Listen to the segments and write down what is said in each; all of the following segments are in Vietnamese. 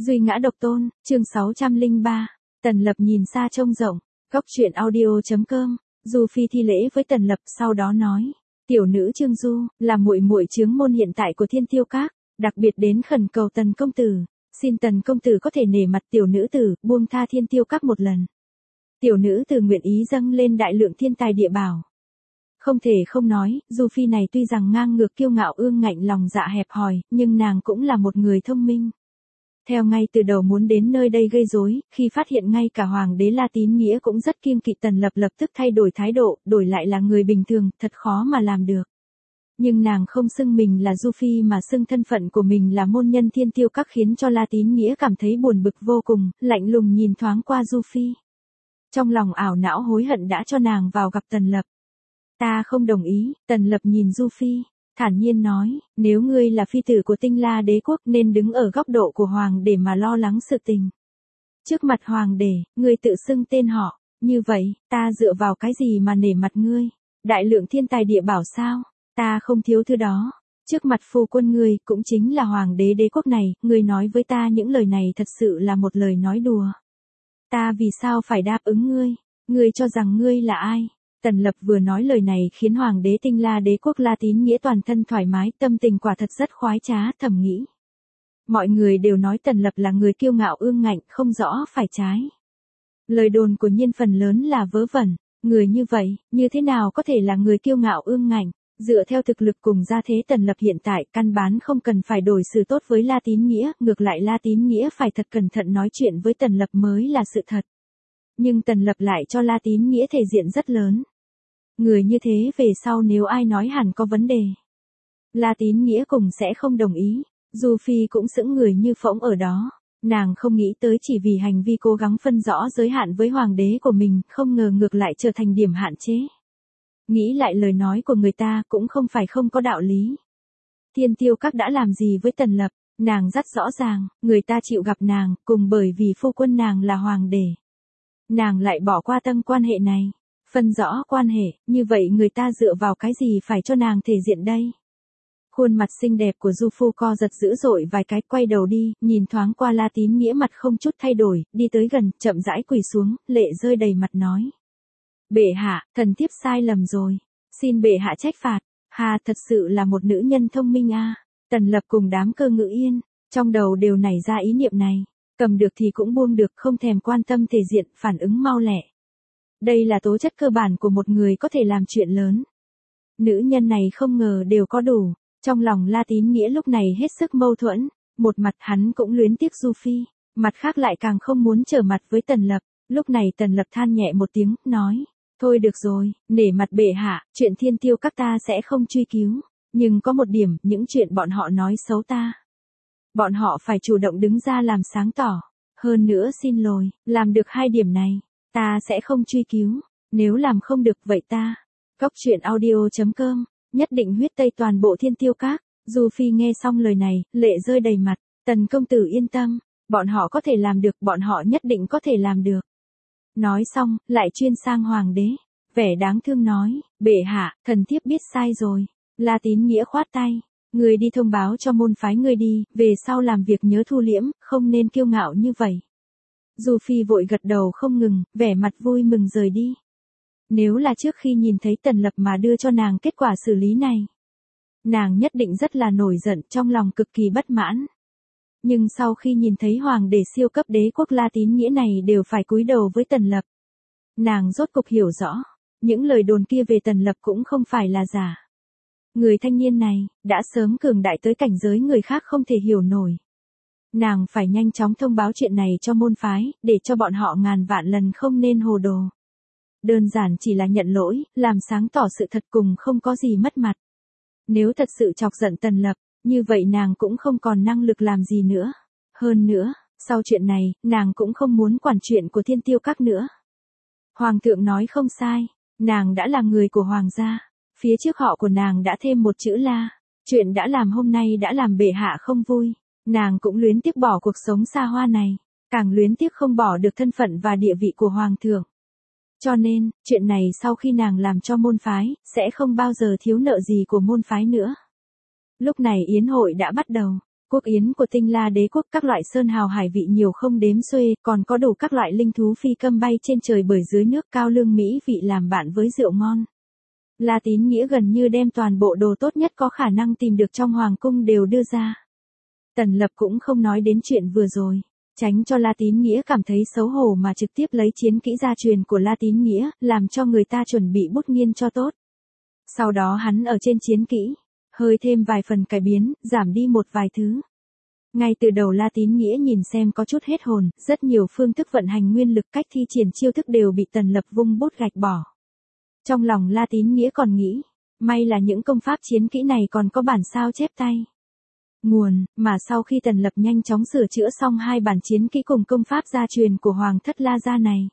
Duy ngã độc tôn, chương 603. Tần Lập nhìn xa trông rộng. Góc truyện audio.com. Du Phi thi lễ với Tần Lập, sau đó nói: "Tiểu nữ Trương Du, là muội muội chướng môn hiện tại của Thiên Tiêu Các, đặc biệt đến khẩn cầu Tần công tử, xin Tần công tử có thể nể mặt tiểu nữ tử, buông tha Thiên Tiêu Các một lần." Tiểu nữ tử nguyện ý dâng lên đại lượng thiên tài địa bảo. Không thể không nói, Du Phi này tuy rằng ngang ngược kiêu ngạo ương ngạnh lòng dạ hẹp hòi, nhưng nàng cũng là một người thông minh. Theo ngay từ đầu muốn đến nơi đây gây rối, khi phát hiện ngay cả Hoàng đế La Tín Nghĩa cũng rất kiêng kỵ Tần Lập lập tức thay đổi thái độ, đổi lại là người bình thường, thật khó mà làm được. Nhưng nàng không xưng mình là Du Phi mà xưng thân phận của mình là môn nhân Thiên Tiêu Các, khiến cho La Tín Nghĩa cảm thấy buồn bực vô cùng, lạnh lùng nhìn thoáng qua Du Phi. Trong lòng ảo não hối hận đã cho nàng vào gặp Tần Lập. "Ta không đồng ý." Tần Lập nhìn Du Phi, thản nhiên nói: "Nếu ngươi là phi tử của Tinh La Đế quốc nên đứng ở góc độ của Hoàng đế mà lo lắng sự tình. Trước mặt Hoàng đế, ngươi tự xưng tên họ, như vậy, ta dựa vào cái gì mà nể mặt ngươi? Đại lượng thiên tài địa bảo sao? Ta không thiếu thứ đó. Trước mặt phu quân ngươi, cũng chính là Hoàng đế đế quốc này, ngươi nói với ta những lời này thật sự là một lời nói đùa. Ta vì sao phải đáp ứng ngươi? Ngươi cho rằng ngươi là ai?" Tần Lập vừa nói lời này khiến Hoàng đế Tinh La Đế quốc La Tín Nghĩa toàn thân thoải mái, tâm tình quả thật rất khoái trá, thầm nghĩ. Mọi người đều nói Tần Lập là người kiêu ngạo ương ngạnh, không rõ phải trái. Lời đồn của nhiên phần lớn là vớ vẩn, người như vậy, như thế nào có thể là người kiêu ngạo ương ngạnh? Dựa theo thực lực cùng gia thế Tần Lập hiện tại, căn bản không cần phải đổi xử tốt với La Tín Nghĩa, ngược lại La Tín Nghĩa phải thật cẩn thận nói chuyện với Tần Lập mới là sự thật. Nhưng Tần Lập lại cho La Tín Nghĩa thể diện rất lớn. Người như thế về sau nếu ai nói hẳn có vấn đề, La Tín Nghĩa cùng sẽ không đồng ý. Du Phi cũng sững người như phỗng ở đó. Nàng không nghĩ tới chỉ vì hành vi cố gắng phân rõ giới hạn với Hoàng đế của mình, không ngờ ngược lại trở thành điểm hạn chế. Nghĩ lại lời nói của người ta cũng không phải không có đạo lý. Thiên Tiêu Các đã làm gì với Tần Lập, nàng rất rõ ràng, người ta chịu gặp nàng, cùng bởi vì phu quân nàng là Hoàng đế. Nàng lại bỏ qua tầng quan hệ này. Phân rõ quan hệ, như vậy người ta dựa vào cái gì phải cho nàng thể diện đây? Khuôn mặt xinh đẹp của Du Phu co giật dữ dội vài cái, quay đầu đi, nhìn thoáng qua La Tín Nghĩa mặt không chút thay đổi, đi tới gần, chậm rãi quỳ xuống, lệ rơi đầy mặt nói: "Bệ hạ, thần thiếp sai lầm rồi, xin bệ hạ trách phạt." Hà, thật sự là một nữ nhân thông minh a. Tần Lập cùng đám Cơ Ngự Yên, trong đầu đều nảy ra ý niệm này, cầm được thì cũng buông được, không thèm quan tâm thể diện, phản ứng mau lẹ. Đây là tố chất cơ bản của một người có thể làm chuyện lớn. Nữ nhân này không ngờ đều có đủ. Trong lòng La Tín Nghĩa lúc này hết sức mâu thuẫn, một mặt hắn cũng luyến tiếc Du Phi, mặt khác lại càng không muốn trở mặt với Tần Lập. Lúc này Tần Lập than nhẹ một tiếng, nói: "Thôi được rồi, nể mặt bệ hạ, chuyện Thiên Tiêu Các ta sẽ không truy cứu, nhưng có một điểm, những chuyện bọn họ nói xấu ta, bọn họ phải chủ động đứng ra làm sáng tỏ. Hơn nữa xin lỗi, làm được hai điểm này, ta sẽ không truy cứu, nếu làm không được vậy ta." Góc truyện audio.com. Nhất định huyết tây toàn bộ Thiên Tiêu Các. Du Phi nghe xong lời này, lệ rơi đầy mặt. "Tần công tử yên tâm, bọn họ có thể làm được, bọn họ nhất định có thể làm được." Nói xong, lại chuyên sang Hoàng đế, vẻ đáng thương nói: "Bệ hạ, thần thiếp biết sai rồi." La Tín Nghĩa khoát tay: "Người đi thông báo cho môn phái ngươi đi, về sau làm việc nhớ thu liễm, không nên kiêu ngạo như vậy." Du Phi vội gật đầu không ngừng, vẻ mặt vui mừng rời đi. Nếu là trước khi nhìn thấy Tần Lập mà đưa cho nàng kết quả xử lý này, nàng nhất định rất là nổi giận, trong lòng cực kỳ bất mãn. Nhưng sau khi nhìn thấy Hoàng đế siêu cấp đế quốc La Tín Nghĩa này đều phải cúi đầu với Tần Lập, nàng rốt cục hiểu rõ, những lời đồn kia về Tần Lập cũng không phải là giả. Người thanh niên này, đã sớm cường đại tới cảnh giới người khác không thể hiểu nổi. Nàng phải nhanh chóng thông báo chuyện này cho môn phái, để cho bọn họ ngàn vạn lần không nên hồ đồ. Đơn giản chỉ là nhận lỗi, làm sáng tỏ sự thật cùng không có gì mất mặt. Nếu thật sự chọc giận Tần Lập, như vậy nàng cũng không còn năng lực làm gì nữa. Hơn nữa, sau chuyện này, nàng cũng không muốn quản chuyện của Thiên Tiêu Các nữa. Hoàng thượng nói không sai, nàng đã là người của Hoàng gia. Phía trước họ của nàng đã thêm một chữ La. Chuyện đã làm hôm nay đã làm bệ hạ không vui. Nàng cũng luyến tiếc bỏ cuộc sống xa hoa này, càng luyến tiếc không bỏ được thân phận và địa vị của Hoàng thượng. Cho nên, chuyện này sau khi nàng làm cho môn phái, sẽ không bao giờ thiếu nợ gì của môn phái nữa. Lúc này yến hội đã bắt đầu. Quốc yến của Tinh La đế quốc, các loại sơn hào hải vị nhiều không đếm xuê, còn có đủ các loại linh thú phi câm bay trên trời bởi dưới nước, cao lương mỹ vị làm bạn với rượu ngon. La Tín Nghĩa gần như đem toàn bộ đồ tốt nhất có khả năng tìm được trong hoàng cung đều đưa ra. Tần Lập cũng không nói đến chuyện vừa rồi, tránh cho La Tín Nghĩa cảm thấy xấu hổ mà trực tiếp lấy chiến kỹ gia truyền của La Tín Nghĩa, làm cho người ta chuẩn bị bút nghiên cho tốt. Sau đó hắn ở trên chiến kỹ, hơi thêm vài phần cải biến, giảm đi một vài thứ. Ngay từ đầu La Tín Nghĩa nhìn xem có chút hết hồn, rất nhiều phương thức vận hành nguyên lực, cách thi triển chiêu thức đều bị Tần Lập vung bút gạch bỏ. Trong lòng La Tín Nghĩa còn nghĩ, may là những công pháp chiến kỹ này còn có bản sao chép tay. Nguồn, mà sau khi Tần Lập nhanh chóng sửa chữa xong hai bản chiến kỹ cùng công pháp gia truyền của Hoàng thất La gia này,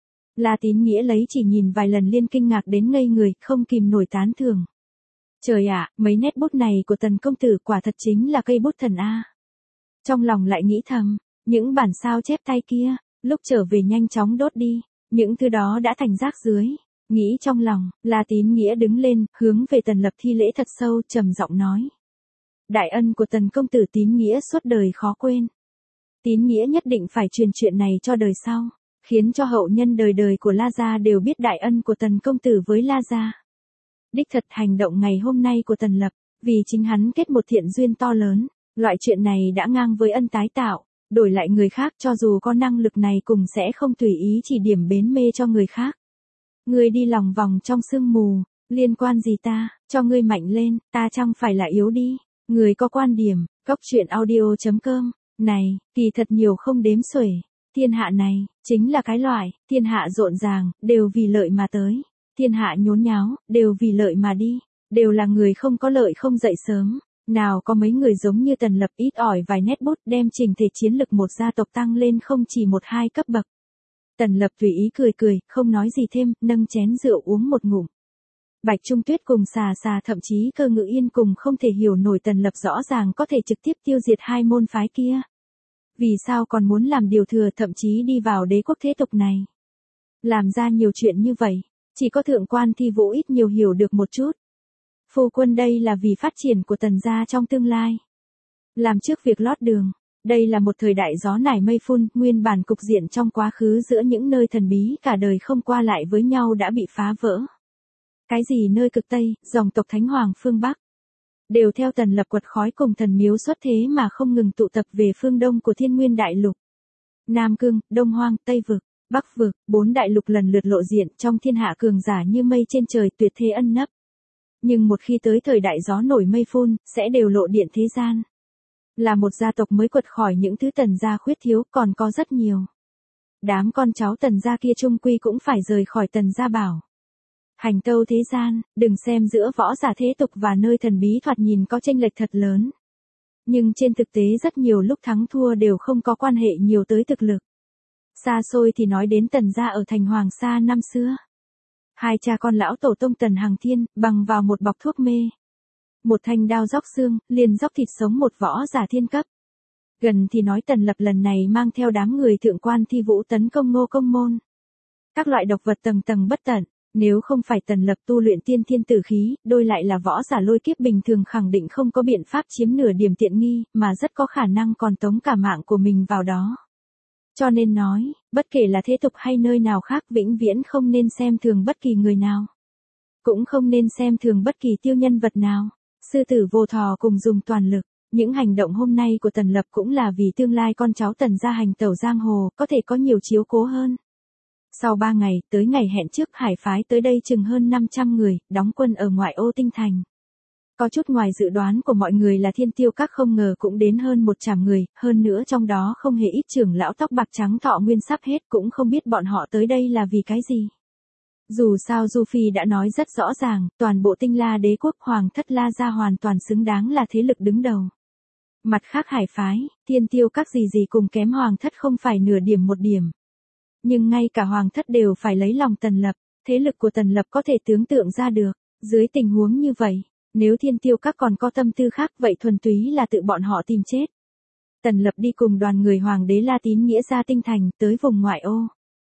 La Tín Nghĩa lấy chỉ nhìn vài lần liên kinh ngạc đến ngây người, không kìm nổi tán thưởng. Trời ạ, mấy nét bút này của Tần công tử quả thật chính là cây bút thần a. Trong lòng lại nghĩ thầm, những bản sao chép tay kia, lúc trở về nhanh chóng đốt đi, những thứ đó đã thành rác dưới. Nghĩ trong lòng, La Tín Nghĩa đứng lên, hướng về Tần Lập thi lễ thật sâu, trầm giọng nói. Đại ân của Tần công tử Tín Nghĩa suốt đời khó quên. Tín Nghĩa nhất định phải truyền chuyện này cho đời sau, khiến cho hậu nhân đời đời của La gia đều biết đại ân của Tần công tử với La gia. Đích thật hành động ngày hôm nay của Tần Lập, vì chính hắn kết một thiện duyên to lớn, loại chuyện này đã ngang với ân tái tạo, đổi lại người khác cho dù có năng lực này cũng sẽ không tùy ý chỉ điểm bến mê cho người khác. Ngươi đi lòng vòng trong sương mù, liên quan gì ta, cho ngươi mạnh lên, ta chẳng phải là yếu đi. Người có quan điểm, goctruyện.audio.com, này, kỳ thật nhiều không đếm xuể. Thiên hạ này, chính là cái loại, thiên hạ rộn ràng, đều vì lợi mà tới. Thiên hạ nhốn nháo, đều vì lợi mà đi. Đều là người không có lợi không dậy sớm. Nào có mấy người giống như Tần Lập ít ỏi vài nét bút đem trình thể chiến lực một gia tộc tăng lên không chỉ 1-2 cấp bậc. Tần Lập tùy ý cười cười, không nói gì thêm, nâng chén rượu uống một ngụm. Bạch Trung Tuyết cùng Xà Xà thậm chí Cơ Ngự Yên cùng không thể hiểu nổi Tần Lập rõ ràng có thể trực tiếp tiêu diệt hai môn phái kia. Vì sao còn muốn làm điều thừa, thậm chí đi vào đế quốc thế tục này. Làm ra nhiều chuyện như vậy, chỉ có thượng quan Thi Vũ ít nhiều hiểu được một chút. Phu quân đây là vì phát triển của Tần gia trong tương lai. Làm trước việc lót đường. Đây là một thời đại gió nảy mây phun, nguyên bản cục diện trong quá khứ giữa những nơi thần bí cả đời không qua lại với nhau đã bị phá vỡ. Cái gì nơi cực Tây, dòng tộc Thánh Hoàng phương Bắc, đều theo Tần Lập quật khói cùng thần miếu xuất thế mà không ngừng tụ tập về phương Đông của Thiên Nguyên Đại Lục. Nam Cương, Đông Hoang, Tây Vực, Bắc Vực, 4 đại lục lần lượt lộ diện, trong thiên hạ cường giả như mây trên trời, tuyệt thế ân nấp. Nhưng một khi tới thời đại gió nổi mây phun, sẽ đều lộ điện thế gian. Là một gia tộc mới quật khỏi những thứ Tần gia khuyết thiếu, còn có rất nhiều. Đám con cháu Tần gia kia chung quy cũng phải rời khỏi Tần gia bảo. Hành tâu thế gian, đừng xem giữa võ giả thế tục và nơi thần bí thoạt nhìn có chênh lệch thật lớn. Nhưng trên thực tế rất nhiều lúc thắng thua đều không có quan hệ nhiều tới thực lực. Xa xôi thì nói đến Tần gia ở thành Hoàng Sa năm xưa. Hai cha con lão tổ tông Tần Hằng Thiên, bằng vào một bọc thuốc mê. Một thanh đao róc xương, liền róc thịt sống một võ giả thiên cấp. Gần thì nói Tần Lập lần này mang theo đám người thượng quan Thi Vũ tấn công Ngô Công Môn. Các loại độc vật tầng tầng bất tận, nếu không phải Tần Lập tu luyện tiên thiên tử khí, đôi lại là võ giả lôi kiếp bình thường khẳng định không có biện pháp chiếm nửa điểm tiện nghi, mà rất có khả năng còn tống cả mạng của mình vào đó. Cho nên nói, bất kể là thế tục hay nơi nào khác vĩnh viễn không nên xem thường bất kỳ người nào. Cũng không nên xem thường bất kỳ tiêu nhân vật nào. Sư tử vô thò cùng dùng toàn lực. Những hành động hôm nay của Tần Lập cũng là vì tương lai con cháu Tần gia hành tẩu giang hồ, có thể có nhiều chiếu cố hơn. Sau 3 ngày, tới ngày hẹn trước, hải phái tới đây chừng hơn 500 người, đóng quân ở ngoại ô Tinh Thành. Có chút ngoài dự đoán của mọi người là Thiên Tiêu Các không ngờ cũng đến hơn 100 người, hơn nữa trong đó không hề ít trưởng lão tóc bạc trắng thọ nguyên sắp hết, cũng không biết bọn họ tới đây là vì cái gì. Dù sao Du Phi đã nói rất rõ ràng, toàn bộ Tinh La đế quốc Hoàng thất La gia hoàn toàn xứng đáng là thế lực đứng đầu. Mặt khác hải phái, Thiên Tiêu Các gì cùng kém Hoàng thất không phải nửa điểm một điểm. Nhưng ngay cả Hoàng thất đều phải lấy lòng Tần Lập, thế lực của Tần Lập có thể tưởng tượng ra được. Dưới tình huống như vậy, nếu Thiên Tiêu Các còn có tâm tư khác vậy thuần túy là tự bọn họ tìm chết. Tần Lập đi cùng đoàn người Hoàng đế La Tín Nghĩa ra Tinh Thành tới vùng ngoại ô.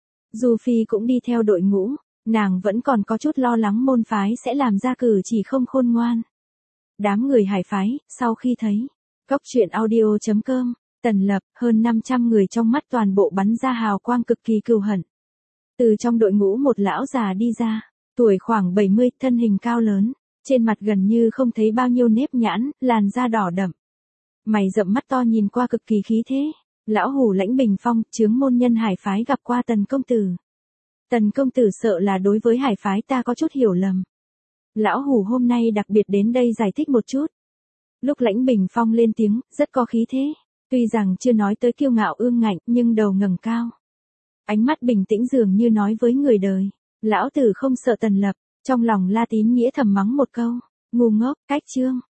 Du Phi cũng đi theo đội ngũ, nàng vẫn còn có chút lo lắng môn phái sẽ làm ra cử chỉ không khôn ngoan. Đám người hải phái, sau khi thấy Góc truyện audio.com, Tần Lập, hơn 500 người trong mắt toàn bộ bắn ra hào quang cực kỳ cừu hận. Từ trong đội ngũ một lão già đi ra, tuổi khoảng 70, thân hình cao lớn, trên mặt gần như không thấy bao nhiêu nếp nhãn, làn da đỏ đậm. Mày rậm mắt to nhìn qua cực kỳ khí thế. Lão Hủ Lãnh Bình Phong, chướng môn nhân Hải phái gặp qua Tần công tử. Tần công tử sợ là đối với Hải phái ta có chút hiểu lầm. Lão Hủ hôm nay đặc biệt đến đây giải thích một chút. Lúc Lãnh Bình Phong lên tiếng, rất có khí thế. Tuy rằng chưa nói tới kiêu ngạo ương ngạnh, nhưng đầu ngẩng cao. Ánh mắt bình tĩnh dường như nói với người đời. Lão tử không sợ Tần Lập, trong lòng La Tín Nghĩa thầm mắng một câu. Ngu ngốc, cách chương.